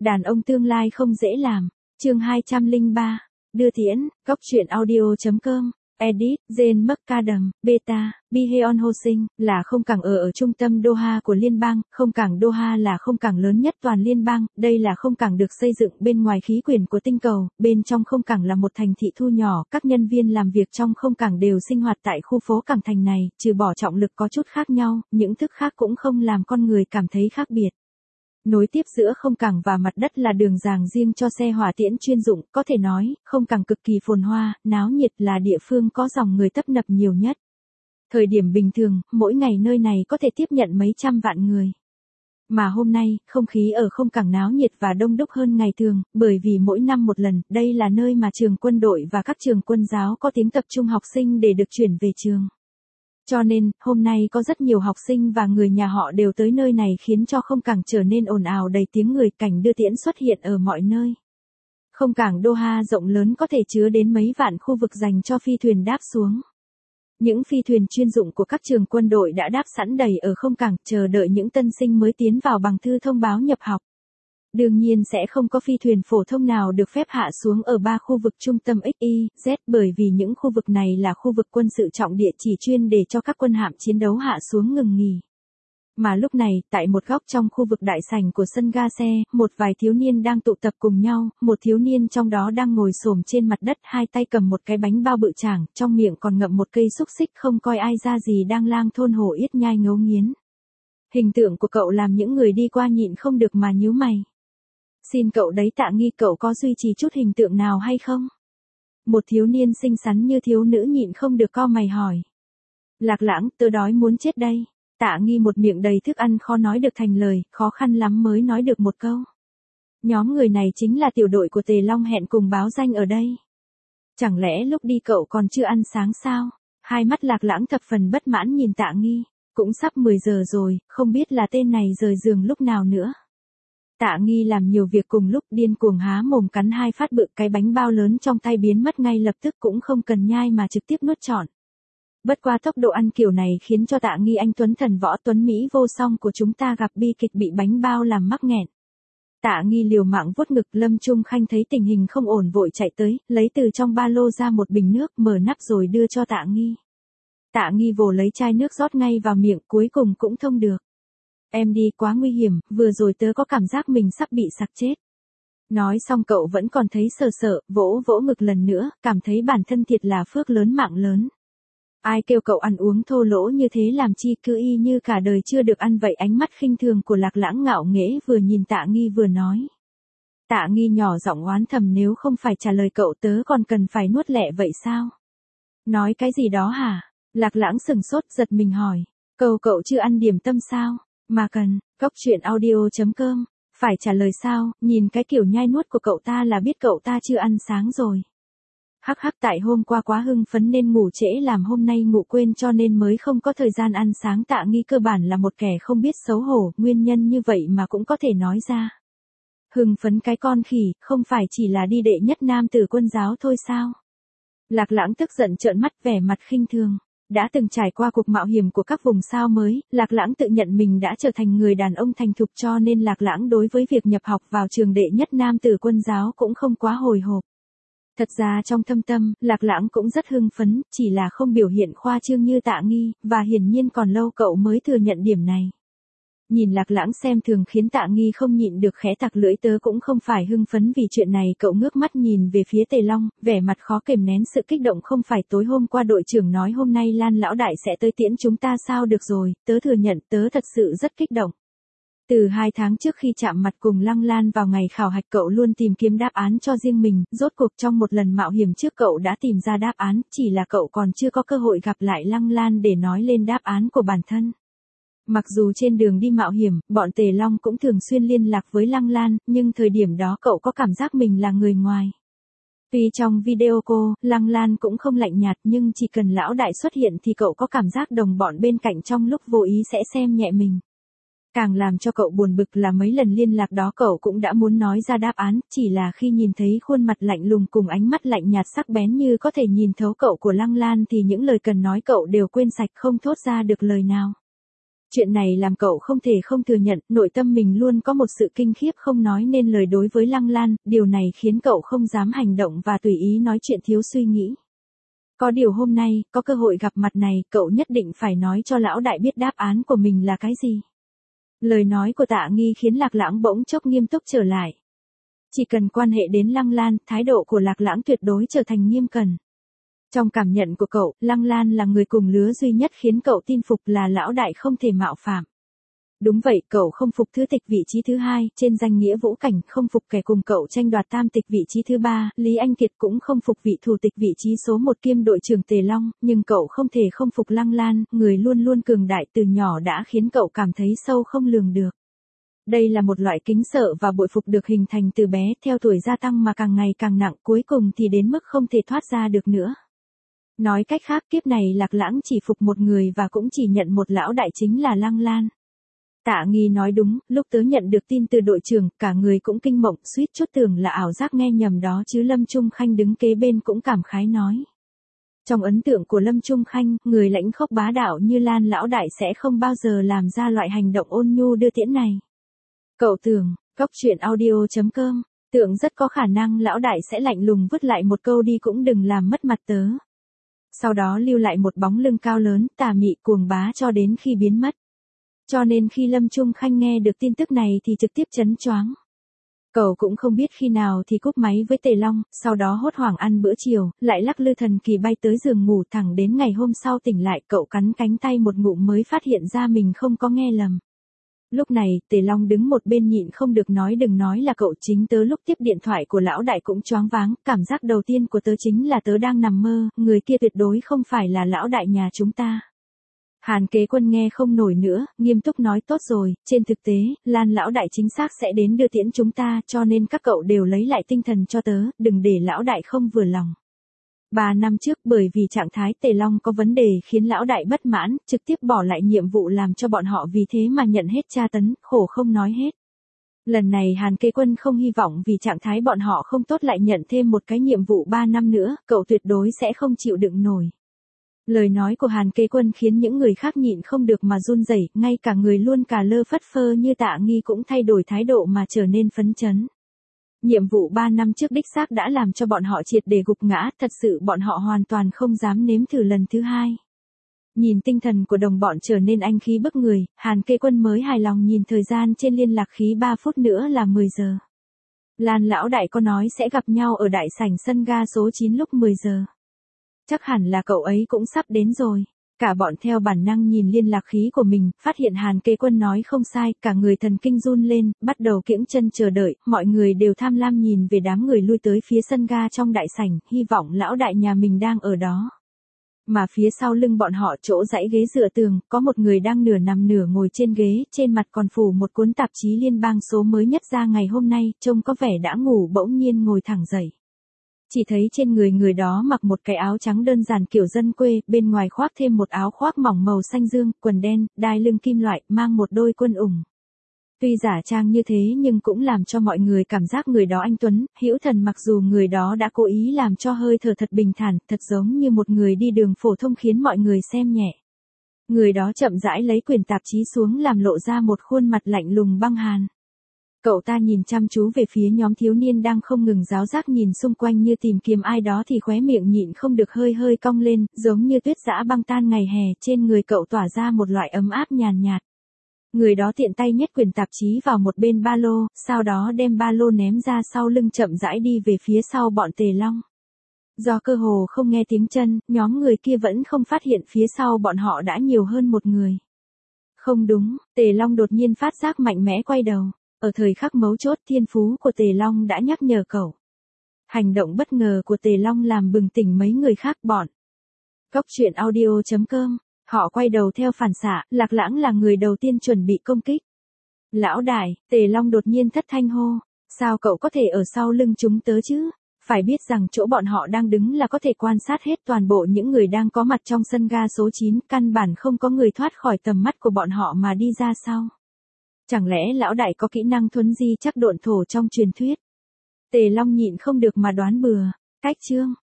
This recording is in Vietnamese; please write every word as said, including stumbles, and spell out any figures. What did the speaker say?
Đàn ông tương lai không dễ làm. Chương hai trăm lẻ ba. Đưa tiễn, góc truyện audio.com. Edit, Jane McAdam, Beta, Biheon Ho Sinh, là không cảng ở ở trung tâm Doha của liên bang, không cảng Doha là không cảng lớn nhất toàn liên bang, đây là không cảng được xây dựng bên ngoài khí quyển của tinh cầu, bên trong không cảng là một thành thị thu nhỏ, các nhân viên làm việc trong không cảng đều sinh hoạt tại khu phố cảng thành này, trừ bỏ trọng lực có chút khác nhau, những thức khác cũng không làm con người cảm thấy khác biệt. Nối tiếp giữa không cảng và mặt đất là đường giàng riêng cho xe hỏa tiễn chuyên dụng, có thể nói, không cảng cực kỳ phồn hoa, náo nhiệt là địa phương có dòng người tấp nập nhiều nhất. Thời điểm bình thường, mỗi ngày nơi này có thể tiếp nhận mấy trăm vạn người. Mà hôm nay, không khí ở không cảng náo nhiệt và đông đúc hơn ngày thường, bởi vì mỗi năm một lần, đây là nơi mà trường quân đội và các trường quân giáo có tiếng tập trung học sinh để được chuyển về trường. Cho nên, hôm nay có rất nhiều học sinh và người nhà họ đều tới nơi này khiến cho không cảng trở nên ồn ào đầy tiếng người, cảnh đưa tiễn xuất hiện ở mọi nơi. Không cảng Doha rộng lớn có thể chứa đến mấy vạn khu vực dành cho phi thuyền đáp xuống. Những phi thuyền chuyên dụng của các trường quân đội đã đáp sẵn đầy ở không cảng, chờ đợi những tân sinh mới tiến vào bằng thư thông báo nhập học. Đương nhiên sẽ không có phi thuyền phổ thông nào được phép hạ xuống ở ba khu vực trung tâm ích i dét bởi vì những khu vực này là khu vực quân sự trọng địa chỉ chuyên để cho các quân hạm chiến đấu hạ xuống ngừng nghỉ. Mà lúc này, tại một góc trong khu vực đại sảnh của sân ga xe, một vài thiếu niên đang tụ tập cùng nhau, một thiếu niên trong đó đang ngồi xổm trên mặt đất, hai tay cầm một cái bánh bao bự chảng, trong miệng còn ngậm một cây xúc xích không coi ai ra gì đang lang thôn hổ yết nhai ngấu nghiến. Hình tượng của cậu làm những người đi qua nhịn không được mà nhíu mày. Xin cậu đấy Tạ Nghi, cậu có duy trì chút hình tượng nào hay không? Một thiếu niên xinh xắn như thiếu nữ nhịn không được cau mày hỏi. Lạc Lãng, tớ đói muốn chết đây. Tạ Nghi một miệng đầy thức ăn khó nói được thành lời, khó khăn lắm mới nói được một câu. Nhóm người này chính là tiểu đội của Tề Long hẹn cùng báo danh ở đây. Chẳng lẽ lúc đi cậu còn chưa ăn sáng sao? Hai mắt Lạc Lãng thập phần bất mãn nhìn Tạ Nghi. Cũng sắp mười giờ rồi, không biết là tên này rời giường lúc nào nữa. Tạ Nghi làm nhiều việc cùng lúc, điên cuồng há mồm cắn hai phát bự, cái bánh bao lớn trong tay biến mất ngay lập tức, cũng không cần nhai mà trực tiếp nuốt trọn. Bất qua tốc độ ăn kiểu này khiến cho Tạ Nghi anh tuấn thần võ tuấn Mỹ vô song của chúng ta gặp bi kịch bị bánh bao làm mắc nghẹn. Tạ Nghi liều mạng vuốt ngực, Lâm Trung Khanh thấy tình hình không ổn vội chạy tới, lấy từ trong ba lô ra một bình nước, mở nắp rồi đưa cho Tạ Nghi. Tạ Nghi vồ lấy chai nước rót ngay vào miệng, cuối cùng cũng thông được. Em đi quá nguy hiểm, vừa rồi tớ có cảm giác mình sắp bị sặc chết. Nói xong cậu vẫn còn thấy sợ sợ, vỗ vỗ ngực lần nữa, cảm thấy bản thân thiệt là phước lớn mạng lớn. Ai kêu cậu ăn uống thô lỗ như thế làm chi, cứ y như cả đời chưa được ăn vậy. Ánh mắt khinh thường của Lạc Lãng ngạo nghễ vừa nhìn Tạ Nghi vừa nói. Tạ Nghi nhỏ giọng oán thầm, nếu không phải trả lời cậu tớ còn cần phải nuốt lẹ vậy sao? Nói cái gì đó hả? Lạc Lãng sừng sốt giật mình hỏi. Câu cậu chưa ăn điểm tâm sao? Mà cần, góc truyện audio.com. Phải trả lời sao, nhìn cái kiểu nhai nuốt của cậu ta là biết cậu ta chưa ăn sáng rồi. Hắc hắc, tại hôm qua quá hưng phấn nên ngủ trễ làm hôm nay ngủ quên cho nên mới không có thời gian ăn sáng. Tạ Nghi cơ bản là một kẻ không biết xấu hổ, nguyên nhân như vậy mà cũng có thể nói ra. Hưng phấn cái con khỉ, không phải chỉ là đi đệ nhất nam tử quân giáo thôi sao? Lạc Lãng tức giận trợn mắt, vẻ mặt khinh thường. Đã từng trải qua cuộc mạo hiểm của các vùng sao mới, Lạc Lãng tự nhận mình đã trở thành người đàn ông thành thục, cho nên Lạc Lãng đối với việc nhập học vào trường đệ nhất nam tử quân giáo cũng không quá hồi hộp. Thật ra trong thâm tâm, Lạc Lãng cũng rất hưng phấn, chỉ là không biểu hiện khoa trương như Tạ Nghi, và hiển nhiên còn lâu cậu mới thừa nhận điểm này. Nhìn Lạc Lãng xem thường khiến Tạ Nghi không nhịn được khẽ tặc lưỡi, tớ cũng không phải hưng phấn vì chuyện này. Cậu ngước mắt nhìn về phía Tề Long, vẻ mặt khó kềm nén sự kích động. Không phải tối hôm qua đội trưởng nói hôm nay Lan lão đại sẽ tới tiễn chúng ta sao? Được rồi, tớ thừa nhận tớ thật sự rất kích động. Từ hai tháng trước khi chạm mặt cùng Lăng Lan vào ngày khảo hạch, cậu luôn tìm kiếm đáp án cho riêng mình, rốt cuộc trong một lần mạo hiểm trước cậu đã tìm ra đáp án, chỉ là cậu còn chưa có cơ hội gặp lại Lăng Lan để nói lên đáp án của bản thân. Mặc dù trên đường đi mạo hiểm, bọn Tề Long cũng thường xuyên liên lạc với Lăng Lan, nhưng thời điểm đó cậu có cảm giác mình là người ngoài. Tuy trong video cô, Lăng Lan cũng không lạnh nhạt, nhưng chỉ cần lão đại xuất hiện thì cậu có cảm giác đồng bọn bên cạnh trong lúc vô ý sẽ xem nhẹ mình. Càng làm cho cậu buồn bực là mấy lần liên lạc đó cậu cũng đã muốn nói ra đáp án, chỉ là khi nhìn thấy khuôn mặt lạnh lùng cùng ánh mắt lạnh nhạt sắc bén như có thể nhìn thấu cậu của Lăng Lan thì những lời cần nói cậu đều quên sạch, không thốt ra được lời nào. Chuyện này làm cậu không thể không thừa nhận, nội tâm mình luôn có một sự kinh khiếp không nói nên lời đối với Lăng Lan, điều này khiến cậu không dám hành động và tùy ý nói chuyện thiếu suy nghĩ. Có điều hôm nay, có cơ hội gặp mặt này, cậu nhất định phải nói cho lão đại biết đáp án của mình là cái gì. Lời nói của Tạ Nghi khiến Lạc Lãng bỗng chốc nghiêm túc trở lại. Chỉ cần quan hệ đến Lăng Lan, thái độ của Lạc Lãng tuyệt đối trở thành nghiêm cẩn. Trong cảm nhận của cậu, Lăng Lan là người cùng lứa duy nhất khiến cậu tin phục là lão đại không thể mạo phạm. Đúng vậy, cậu không phục thứ tịch vị trí thứ hai, trên danh nghĩa Vũ Cảnh, không phục kẻ cùng cậu tranh đoạt tam tịch vị trí thứ ba, Lý Anh Kiệt cũng không phục vị thủ tịch vị trí số một kiêm đội trưởng Tề Long, nhưng cậu không thể không phục Lăng Lan, người luôn luôn cường đại từ nhỏ đã khiến cậu cảm thấy sâu không lường được. Đây là một loại kính sợ và bội phục được hình thành từ bé, theo tuổi gia tăng mà càng ngày càng nặng, cuối cùng thì đến mức không thể thoát ra được nữa. Nói cách khác, kiếp này Lạc Lãng chỉ phục một người và cũng chỉ nhận một lão đại chính là Lăng Lan. Tạ Nghi nói đúng, lúc tớ nhận được tin từ đội trưởng, cả người cũng kinh mộng, suýt chút tưởng là ảo giác nghe nhầm đó chứ. Lâm Trung Khanh đứng kế bên cũng cảm khái nói. Trong ấn tượng của Lâm Trung Khanh, người lãnh khốc bá đạo như Lan lão đại sẽ không bao giờ làm ra loại hành động ôn nhu đưa tiễn này. Cậu tưởng, Cóc truyện audio chấm com, tưởng rất có khả năng lão đại sẽ lạnh lùng vứt lại một câu đi cũng đừng làm mất mặt tớ. Sau đó lưu lại một bóng lưng cao lớn, tà mị cuồng bá cho đến khi biến mất. Cho nên khi Lâm Trung Khanh nghe được tin tức này thì trực tiếp chấn choáng. Cậu cũng không biết khi nào thì cúp máy với Tề Long, sau đó hốt hoảng ăn bữa chiều, lại lắc lư thần kỳ bay tới giường ngủ thẳng đến ngày hôm sau tỉnh lại cậu cắn cánh tay một ngụm mới phát hiện ra mình không có nghe lầm. Lúc này, Tề Long đứng một bên nhịn không được nói đừng nói là cậu chính tớ lúc tiếp điện thoại của lão đại cũng choáng váng, cảm giác đầu tiên của tớ chính là tớ đang nằm mơ, người kia tuyệt đối không phải là lão đại nhà chúng ta. Hàn Kế Quân nghe không nổi nữa, nghiêm túc nói tốt rồi, trên thực tế, Lan lão đại chính xác sẽ đến đưa tiễn chúng ta cho nên các cậu đều lấy lại tinh thần cho tớ, đừng để lão đại không vừa lòng. Ba năm trước bởi vì trạng thái Tề Long có vấn đề khiến lão đại bất mãn, trực tiếp bỏ lại nhiệm vụ làm cho bọn họ vì thế mà nhận hết tra tấn, khổ không nói hết. Lần này Hàn Kế Quân không hy vọng vì trạng thái bọn họ không tốt lại nhận thêm một cái nhiệm vụ ba năm nữa, cậu tuyệt đối sẽ không chịu đựng nổi. Lời nói của Hàn Kế Quân khiến những người khác nhịn không được mà run rẩy, ngay cả người luôn cà lơ phất phơ như Tạ Nghi cũng thay đổi thái độ mà trở nên phấn chấn. Nhiệm vụ ba năm trước đích xác đã làm cho bọn họ triệt để gục ngã, thật sự bọn họ hoàn toàn không dám nếm thử lần thứ hai. Nhìn tinh thần của đồng bọn trở nên anh khí bức người, Hàn Kế Quân mới hài lòng nhìn thời gian trên liên lạc khí ba phút nữa là mười giờ. Lan lão đại có nói sẽ gặp nhau ở đại sảnh sân ga số chín lúc mười giờ. Chắc hẳn là cậu ấy cũng sắp đến rồi. Cả bọn theo bản năng nhìn liên lạc khí của mình, phát hiện Hàn Kế Quân nói không sai, cả người thần kinh run lên, bắt đầu kiễng chân chờ đợi, mọi người đều tham lam nhìn về đám người lui tới phía sân ga trong đại sảnh, hy vọng lão đại nhà mình đang ở đó. Mà phía sau lưng bọn họ chỗ dãy ghế dựa tường, có một người đang nửa nằm nửa ngồi trên ghế, trên mặt còn phủ một cuốn tạp chí liên bang số mới nhất ra ngày hôm nay, trông có vẻ đã ngủ bỗng nhiên ngồi thẳng dậy. Chỉ thấy trên người người đó mặc một cái áo trắng đơn giản kiểu dân quê, bên ngoài khoác thêm một áo khoác mỏng màu xanh dương, quần đen, đai lưng kim loại, mang một đôi quân ủng. Tuy giả trang như thế nhưng cũng làm cho mọi người cảm giác người đó anh tuấn, hữu thần, mặc dù người đó đã cố ý làm cho hơi thở thật bình thản, thật giống như một người đi đường phổ thông khiến mọi người xem nhẹ. Người đó chậm rãi lấy quyển tạp chí xuống làm lộ ra một khuôn mặt lạnh lùng băng hàn. Cậu ta nhìn chăm chú về phía nhóm thiếu niên đang không ngừng ráo rác nhìn xung quanh như tìm kiếm ai đó thì khóe miệng nhịn không được hơi hơi cong lên, giống như tuyết dã băng tan ngày hè, trên người cậu tỏa ra một loại ấm áp nhàn nhạt. Người đó tiện tay nhét quyển tạp chí vào một bên ba lô, sau đó đem ba lô ném ra sau lưng chậm rãi đi về phía sau bọn Tề Long. Do cơ hồ không nghe tiếng chân, nhóm người kia vẫn không phát hiện phía sau bọn họ đã nhiều hơn một người. Không đúng, Tề Long đột nhiên phát giác mạnh mẽ quay đầu. Ở thời khắc mấu chốt, thiên phú của Tề Long đã nhắc nhở cậu. Hành động bất ngờ của Tề Long làm bừng tỉnh mấy người khác bọn. Cóc truyện audio chấm com, họ quay đầu theo phản xạ, Lạc Lãng là người đầu tiên chuẩn bị công kích. Lão đại, Tề Long đột nhiên thất thanh hô, sao cậu có thể ở sau lưng chúng tớ chứ? Phải biết rằng chỗ bọn họ đang đứng là có thể quan sát hết toàn bộ những người đang có mặt trong sân ga số chín, căn bản không có người thoát khỏi tầm mắt của bọn họ mà đi ra sau. Chẳng lẽ lão đại có kỹ năng thuấn di chắc độn thổ trong truyền thuyết? Tề Long nhịn không được mà đoán bừa. Cách chương,